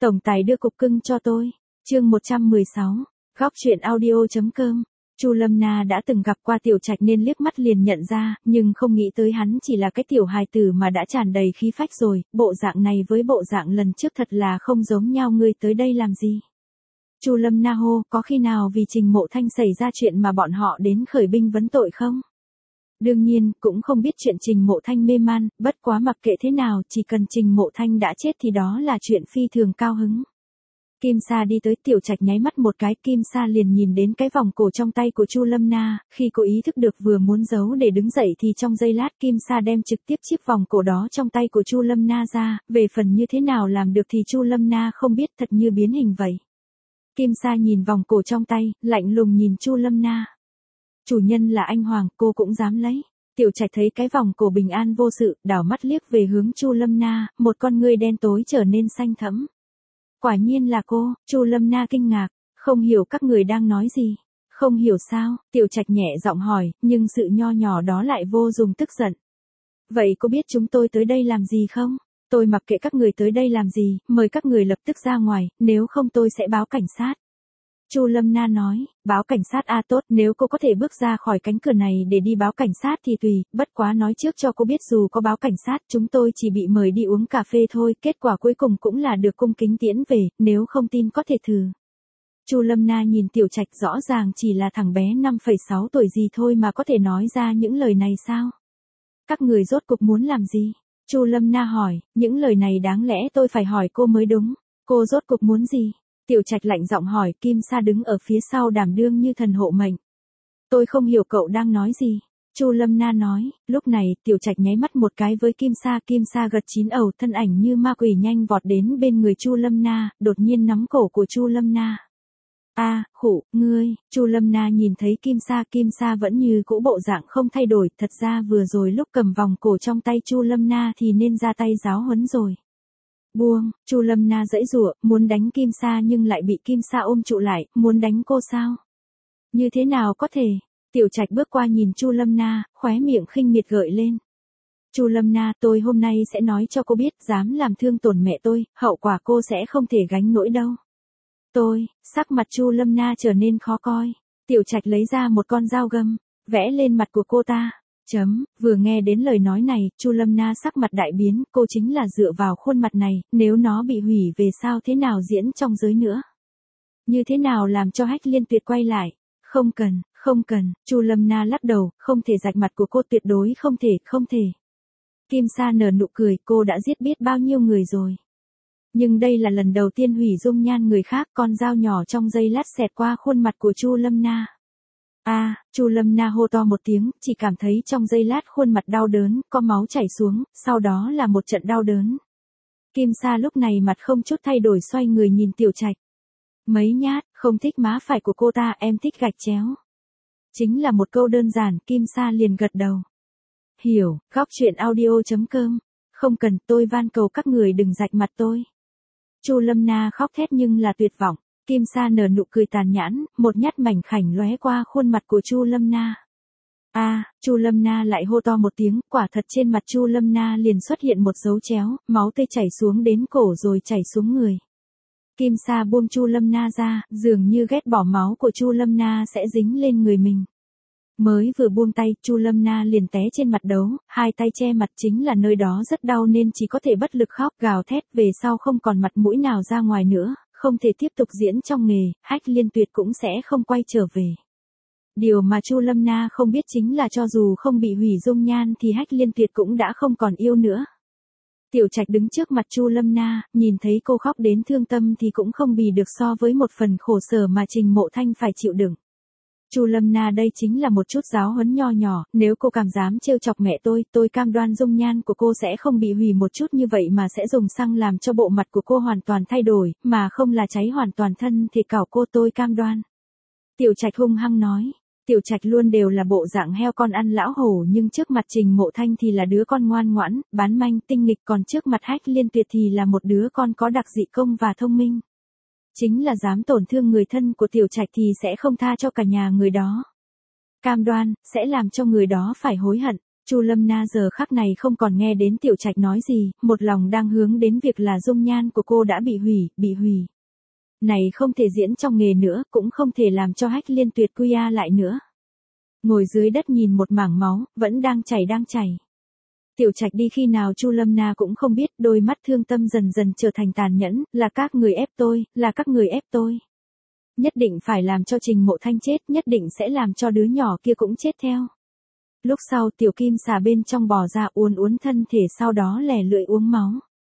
Tổng tài đưa cục cưng cho tôi. Chương 116. Góc truyện audio.com. Chu Lâm Na đã từng gặp qua Tiểu Trạch nên liếc mắt liền nhận ra, nhưng không nghĩ tới hắn chỉ là cái tiểu hài tử mà đã tràn đầy khí phách rồi, bộ dạng này với bộ dạng lần trước thật là không giống nhau, ngươi tới đây làm gì? Chu Lâm Na hô, có khi nào vì Trình Mộ Thanh xảy ra chuyện mà bọn họ đến khởi binh vấn tội không? Đương nhiên, cũng không biết chuyện Trình Mộ Thanh mê man, bất quá mặc kệ thế nào, chỉ cần Trình Mộ Thanh đã chết thì đó là chuyện phi thường cao hứng. Kim Sa đi tới, Tiểu Trạch nháy mắt một cái, Kim Sa liền nhìn đến cái vòng cổ trong tay của Chu Lâm Na, khi cô ý thức được vừa muốn giấu để đứng dậy thì trong giây lát Kim Sa đem trực tiếp chiếc vòng cổ đó trong tay của Chu Lâm Na ra, về phần như thế nào làm được thì Chu Lâm Na không biết, thật như biến hình vậy. Kim Sa nhìn vòng cổ trong tay, lạnh lùng nhìn Chu Lâm Na. Chủ nhân là anh Hoàng, cô cũng dám lấy. Tiểu Trạch thấy cái vòng cổ bình an vô sự, đảo mắt liếc về hướng Chu Lâm Na, một con ngươi đen tối trở nên xanh thẫm. Quả nhiên là cô. Chu Lâm Na kinh ngạc, không hiểu các người đang nói gì. Không hiểu sao? Tiểu Trạch nhẹ giọng hỏi, nhưng sự nho nhỏ đó lại vô dụng tức giận. Vậy cô biết chúng tôi tới đây làm gì không? Tôi mặc kệ các người tới đây làm gì, mời các người lập tức ra ngoài, nếu không tôi sẽ báo cảnh sát. Chu Lâm Na nói, báo cảnh sát à, tốt, nếu cô có thể bước ra khỏi cánh cửa này để đi báo cảnh sát thì tùy, bất quá nói trước cho cô biết dù có báo cảnh sát chúng tôi chỉ bị mời đi uống cà phê thôi, kết quả cuối cùng cũng là được cung kính tiễn về, nếu không tin có thể thử. Chu Lâm Na nhìn Tiểu Trạch, rõ ràng chỉ là thằng bé 5,6 tuổi gì thôi mà có thể nói ra những lời này sao? Các người rốt cuộc muốn làm gì? Chu Lâm Na hỏi, những lời này đáng lẽ tôi phải hỏi cô mới đúng, cô rốt cuộc muốn gì? Tiểu Trạch lạnh giọng hỏi, Kim Sa đứng ở phía sau đảm đương như thần hộ mệnh. Tôi không hiểu cậu đang nói gì. Chu Lâm Na nói, lúc này, Tiểu Trạch nháy mắt một cái với Kim Sa gật chín ầu, thân ảnh như ma quỷ nhanh vọt đến bên người Chu Lâm Na, đột nhiên nắm cổ của Chu Lâm Na. Khụ, ngươi. Chu Lâm Na nhìn thấy Kim Sa vẫn như cũ bộ dạng không thay đổi, thật ra vừa rồi lúc cầm vòng cổ trong tay Chu Lâm Na thì nên ra tay giáo huấn rồi. Buông. Chu Lâm Na giãy giụa, muốn đánh Kim Sa nhưng lại bị Kim Sa ôm trụ lại, muốn đánh cô sao? Như thế nào có thể? Tiểu Trạch bước qua nhìn Chu Lâm Na, khóe miệng khinh miệt gợi lên. Chu Lâm Na, tôi hôm nay sẽ nói cho cô biết, dám làm thương tổn mẹ tôi, hậu quả cô sẽ không thể gánh nổi đâu. Sắc mặt Chu Lâm Na trở nên khó coi. Tiểu Trạch lấy ra một con dao găm, vẽ lên mặt của cô ta. Vừa nghe đến lời nói này, Chu Lâm Na sắc mặt đại biến, cô chính là dựa vào khuôn mặt này, nếu nó bị hủy về sao thế nào diễn trong giới nữa? Như thế nào làm cho Hách Liên Tuyệt quay lại? Không cần, Chu Lâm Na lắc đầu, không thể rạch mặt của cô, tuyệt đối không thể. Kim Sa nở nụ cười, cô đã giết biết bao nhiêu người rồi. Nhưng đây là lần đầu tiên hủy dung nhan người khác, con dao nhỏ trong giây lát xẹt qua khuôn mặt của Chu Lâm Na. Chu Lâm Na hô to một tiếng, chỉ cảm thấy trong giây lát khuôn mặt đau đớn, có máu chảy xuống, sau đó là một trận đau đớn. Kim Sa lúc này mặt không chút thay đổi xoay người nhìn Tiểu Trạch. Mấy nhát, không thích má phải của cô ta, em thích gạch chéo. Chính là một câu đơn giản, Kim Sa liền gật đầu. Hiểu, góc truyện audio.com. Không cần, tôi van cầu các người đừng rạch mặt tôi. Chu Lâm Na khóc thét nhưng là tuyệt vọng. Kim Sa nở nụ cười tàn nhẫn, một nhát mảnh khảnh lóe qua khuôn mặt của Chu Lâm Na. Chu Lâm Na lại hô to một tiếng, quả thật trên mặt Chu Lâm Na liền xuất hiện một dấu chéo, máu tươi chảy xuống đến cổ rồi chảy xuống người. Kim Sa buông Chu Lâm Na ra, dường như ghét bỏ máu của Chu Lâm Na sẽ dính lên người mình. Mới vừa buông tay, Chu Lâm Na liền té trên mặt đấu, hai tay che mặt, chính là nơi đó rất đau nên chỉ có thể bất lực khóc gào thét, về sau không còn mặt mũi nào ra ngoài nữa, không thể tiếp tục diễn trong nghề, Hách Liên Tuyệt cũng sẽ không quay trở về. Điều mà Chu Lâm Na không biết chính là cho dù không bị hủy dung nhan thì Hách Liên Tuyệt cũng đã không còn yêu nữa. Tiểu Trạch đứng trước mặt Chu Lâm Na, nhìn thấy cô khóc đến thương tâm thì cũng không bì được so với một phần khổ sở mà Trình Mộ Thanh phải chịu đựng. Chu Lâm Na, đây chính là một chút giáo huấn nho nhỏ, nếu cô cảm dám trêu chọc mẹ tôi cam đoan dung nhan của cô sẽ không bị hủy một chút như vậy mà sẽ dùng xăng làm cho bộ mặt của cô hoàn toàn thay đổi, mà không là cháy hoàn toàn thân thì cảo cô, tôi cam đoan. Tiểu Trạch hung hăng nói. Tiểu Trạch luôn đều là bộ dạng heo con ăn lão hổ, nhưng trước mặt Trình Mộ Thanh thì là đứa con ngoan ngoãn, bán manh, tinh nghịch, còn trước mặt Hách Liên Tuyệt thì là một đứa con có đặc dị công và thông minh. Chính là dám tổn thương người thân của Tiểu Trạch thì sẽ không tha cho cả nhà người đó. Cam đoan, sẽ làm cho người đó phải hối hận. Chu Lâm Na giờ khắc này không còn nghe đến Tiểu Trạch nói gì, một lòng đang hướng đến việc là dung nhan của cô đã bị hủy. Này không thể diễn trong nghề nữa, cũng không thể làm cho Hách Liên Tuyệt quy lại nữa. Ngồi dưới đất nhìn một mảng máu, vẫn đang chảy. Tiểu Trạch đi khi nào Chu Lâm Na cũng không biết, đôi mắt thương tâm dần dần trở thành tàn nhẫn, là các người ép tôi. Nhất định phải làm cho Trình Mộ Thanh chết, nhất định sẽ làm cho đứa nhỏ kia cũng chết theo. Lúc sau tiểu kim xà bên trong bò ra uốn thân thể, sau đó lè lưỡi uống máu.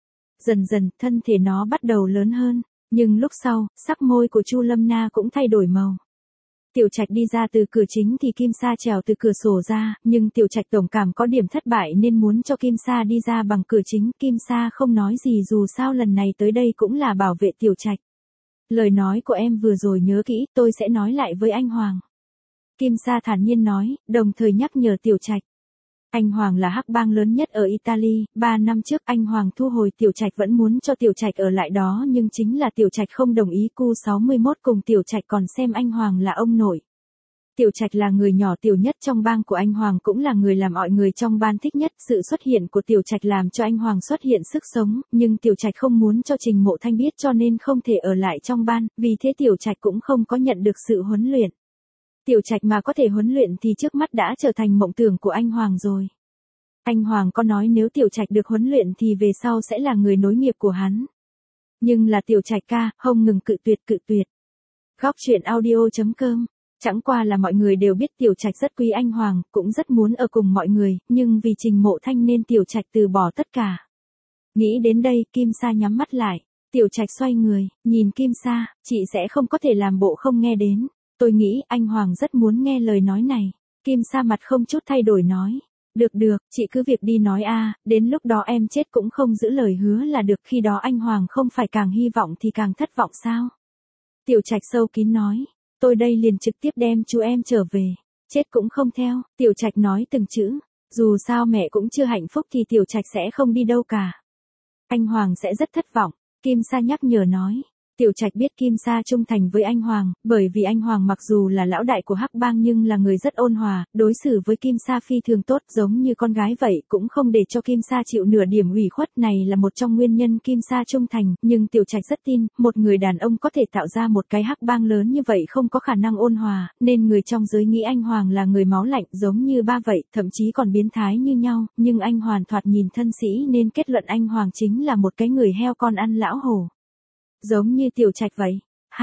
Dần dần thân thể nó bắt đầu lớn hơn, nhưng lúc sau, sắc môi của Chu Lâm Na cũng thay đổi màu. Tiểu Trạch đi ra từ cửa chính thì Kim Sa trèo từ cửa sổ ra, nhưng Tiểu Trạch tổng cảm có điểm thất bại nên muốn cho Kim Sa đi ra bằng cửa chính. Kim Sa không nói gì, dù sao lần này tới đây cũng là bảo vệ Tiểu Trạch. Lời nói của em vừa rồi nhớ kỹ, tôi sẽ nói lại với anh Hoàng. Kim Sa thản nhiên nói, đồng thời nhắc nhở Tiểu Trạch. Anh Hoàng là hắc bang lớn nhất ở Italy, 3 năm trước anh Hoàng thu hồi Tiểu Trạch vẫn muốn cho Tiểu Trạch ở lại đó, nhưng chính là Tiểu Trạch không đồng ý. Q61 cùng Tiểu Trạch còn xem anh Hoàng là ông nội. Tiểu Trạch là người nhỏ tiểu nhất trong bang của anh Hoàng, cũng là người làm mọi người trong ban thích nhất. Sự xuất hiện của Tiểu Trạch làm cho anh Hoàng xuất hiện sức sống, nhưng Tiểu Trạch không muốn cho Trình Mộ Thanh biết cho nên không thể ở lại trong ban, vì thế Tiểu Trạch cũng không có nhận được sự huấn luyện. Tiểu Trạch mà có thể huấn luyện thì trước mắt đã trở thành mộng tưởng của anh Hoàng rồi. Anh Hoàng có nói nếu Tiểu Trạch được huấn luyện thì về sau sẽ là người nối nghiệp của hắn. Nhưng là Tiểu Trạch ca, không ngừng cự tuyệt. Góc truyện audio.com. Chẳng qua là mọi người đều biết Tiểu Trạch rất quý anh Hoàng, cũng rất muốn ở cùng mọi người, nhưng vì Trình Mộ Thanh nên Tiểu Trạch từ bỏ tất cả. Nghĩ đến đây, Kim Sa nhắm mắt lại. Tiểu Trạch xoay người, nhìn Kim Sa, chị sẽ không có thể làm bộ không nghe đến. Tôi nghĩ anh Hoàng rất muốn nghe lời nói này. Kim Sa mặt không chút thay đổi nói. Được, chị cứ việc đi nói đến lúc đó em chết cũng không giữ lời hứa là được, khi đó anh Hoàng không phải càng hy vọng thì càng thất vọng sao? Tiểu Trạch sâu kín nói. Tôi đây liền trực tiếp đem chú em trở về. Chết cũng không theo. Tiểu Trạch nói từng chữ. Dù sao mẹ cũng chưa hạnh phúc thì Tiểu Trạch sẽ không đi đâu cả. Anh Hoàng sẽ rất thất vọng. Kim Sa nhắc nhở nói. Tiểu Trạch biết Kim Sa trung thành với anh Hoàng, bởi vì anh Hoàng mặc dù là lão đại của hắc bang nhưng là người rất ôn hòa, đối xử với Kim Sa phi thường tốt, giống như con gái vậy, cũng không để cho Kim Sa chịu nửa điểm ủy khuất. Này là một trong nguyên nhân Kim Sa trung thành, nhưng Tiểu Trạch rất tin, một người đàn ông có thể tạo ra một cái hắc bang lớn như vậy không có khả năng ôn hòa, nên người trong giới nghĩ anh Hoàng là người máu lạnh giống như ba vậy, thậm chí còn biến thái như nhau, nhưng anh Hoàng thoạt nhìn thân sĩ nên kết luận anh Hoàng chính là một cái người heo con ăn lão hổ. Giống như Tiểu Trạch vậy.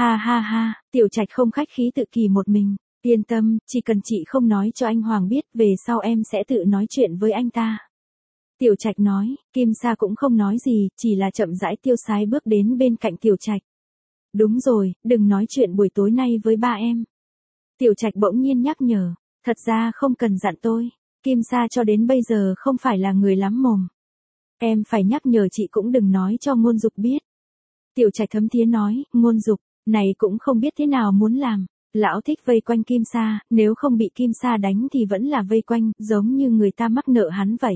Ha, Tiểu Trạch không khách khí tự kỳ một mình. Yên tâm, chỉ cần chị không nói cho anh Hoàng biết, về sau em sẽ tự nói chuyện với anh ta. Tiểu Trạch nói, Kim Sa cũng không nói gì, chỉ là chậm rãi tiêu sái bước đến bên cạnh Tiểu Trạch. Đúng rồi, đừng nói chuyện buổi tối nay với ba em. Tiểu Trạch bỗng nhiên nhắc nhở, thật ra không cần dặn tôi. Kim Sa cho đến bây giờ không phải là người lắm mồm. Em phải nhắc nhở chị cũng đừng nói cho Ngôn Dục biết. Tiểu Trạch thấm thía nói, Ngôn Dục, này cũng không biết thế nào muốn làm. Lão thích vây quanh Kim Sa, nếu không bị Kim Sa đánh thì vẫn là vây quanh, giống như người ta mắc nợ hắn vậy.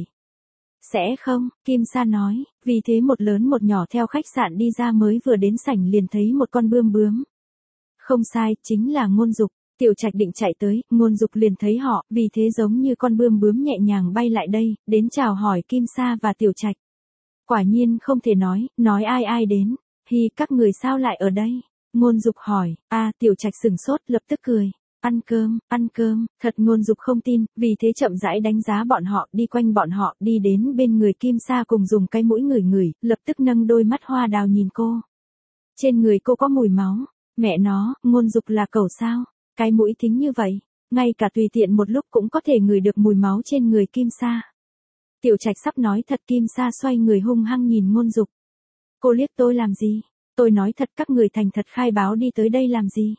Sẽ không, Kim Sa nói, vì thế một lớn một nhỏ theo khách sạn đi ra, mới vừa đến sảnh liền thấy một con bướm. Không sai, chính là Ngôn Dục. Tiểu Trạch định chạy tới, Ngôn Dục liền thấy họ, vì thế giống như con bướm nhẹ nhàng bay lại đây, đến chào hỏi Kim Sa và Tiểu Trạch. Quả nhiên không thể nói ai đến. Hi, các người sao lại ở đây? Ngôn Dục hỏi. Tiểu Trạch sửng sốt, lập tức cười. Ăn cơm, thật. Ngôn Dục không tin, vì thế chậm rãi đánh giá bọn họ, đi quanh bọn họ, đi đến bên người Kim Sa cùng dùng cái mũi ngửi, lập tức nâng đôi mắt hoa đào nhìn cô. Trên người cô có mùi máu. Mẹ nó, Ngôn Dục là cẩu sao? Cái mũi thính như vậy, ngay cả tùy tiện một lúc cũng có thể ngửi được mùi máu trên người Kim Sa. Tiểu Trạch sắp nói thật, Kim Sa xoay người hung hăng nhìn Ngôn Dục. Cô liếc tôi làm gì? Tôi nói thật, các người thành thật khai báo đi tới đây làm gì?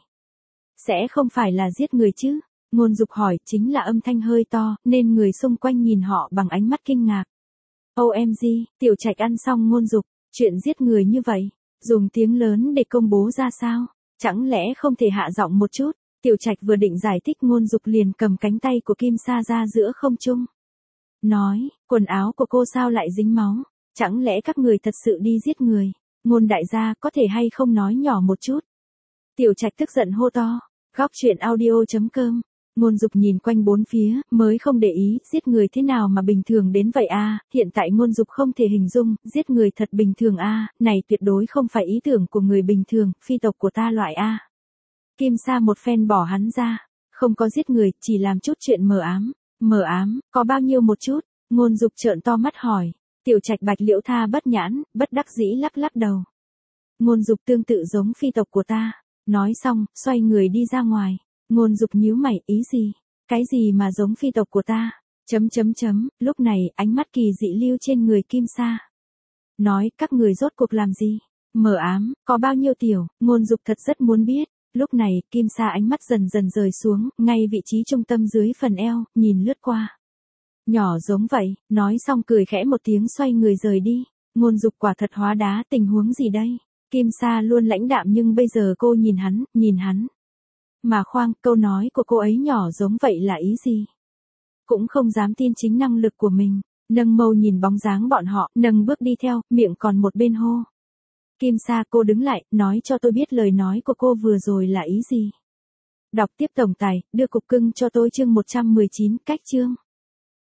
Sẽ không phải là giết người chứ? Ngôn Dục hỏi, chính là âm thanh hơi to, nên người xung quanh nhìn họ bằng ánh mắt kinh ngạc. OMG, Tiểu Trạch ăn xong Ngôn Dục, chuyện giết người như vậy, dùng tiếng lớn để công bố ra sao? Chẳng lẽ không thể hạ giọng một chút? Tiểu Trạch vừa định giải thích, Ngôn Dục liền cầm cánh tay của Kim Sa ra giữa không trung. Nói, quần áo của cô sao lại dính máu? Chẳng lẽ các người thật sự đi giết người? Ngôn đại gia, có thể hay không nói nhỏ một chút? Tiểu Trạch tức giận hô to. Góc truyện audio.com. Ngôn Dục nhìn quanh bốn phía, mới không để ý, giết người thế nào mà bình thường đến vậy a? Hiện tại Ngôn Dục không thể hình dung, giết người thật bình thường a, này tuyệt đối không phải ý tưởng của người bình thường, phi tộc của ta loại a. Kim Sa một phen bỏ hắn ra, không có giết người, chỉ làm chút chuyện mờ ám. Mờ ám, có bao nhiêu một chút? Ngôn Dục trợn to mắt hỏi. Tiểu Trạch Bạch Liễu Tha bất nhãn, bất đắc dĩ lắc lắc đầu. Ngôn Dục tương tự giống phi tộc của ta. Nói xong, xoay người đi ra ngoài. Ngôn Dục nhíu mày, ý gì? Cái gì mà giống phi tộc của ta? Lúc này, ánh mắt kỳ dị lưu trên người Kim Sa. Nói, các người rốt cuộc làm gì? Mờ ám, có bao nhiêu tiểu? Ngôn Dục thật rất muốn biết. Lúc này, Kim Sa ánh mắt dần dần rời xuống, ngay vị trí trung tâm dưới phần eo, nhìn lướt qua. Nhỏ giống vậy, nói xong cười khẽ một tiếng xoay người rời đi. Ngôn Dục quả thật hóa đá, tình huống gì đây? Kim Sa luôn lãnh đạm nhưng bây giờ cô nhìn hắn. Mà khoan, câu nói của cô ấy nhỏ giống vậy là ý gì? Cũng không dám tin chính năng lực của mình, nâng mâu nhìn bóng dáng bọn họ, nâng bước đi theo, miệng còn một bên hô. Kim Sa, cô đứng lại, nói cho tôi biết lời nói của cô vừa rồi là ý gì? Đọc tiếp tổng tài, đưa cục cưng cho tôi chương 119, cách chương.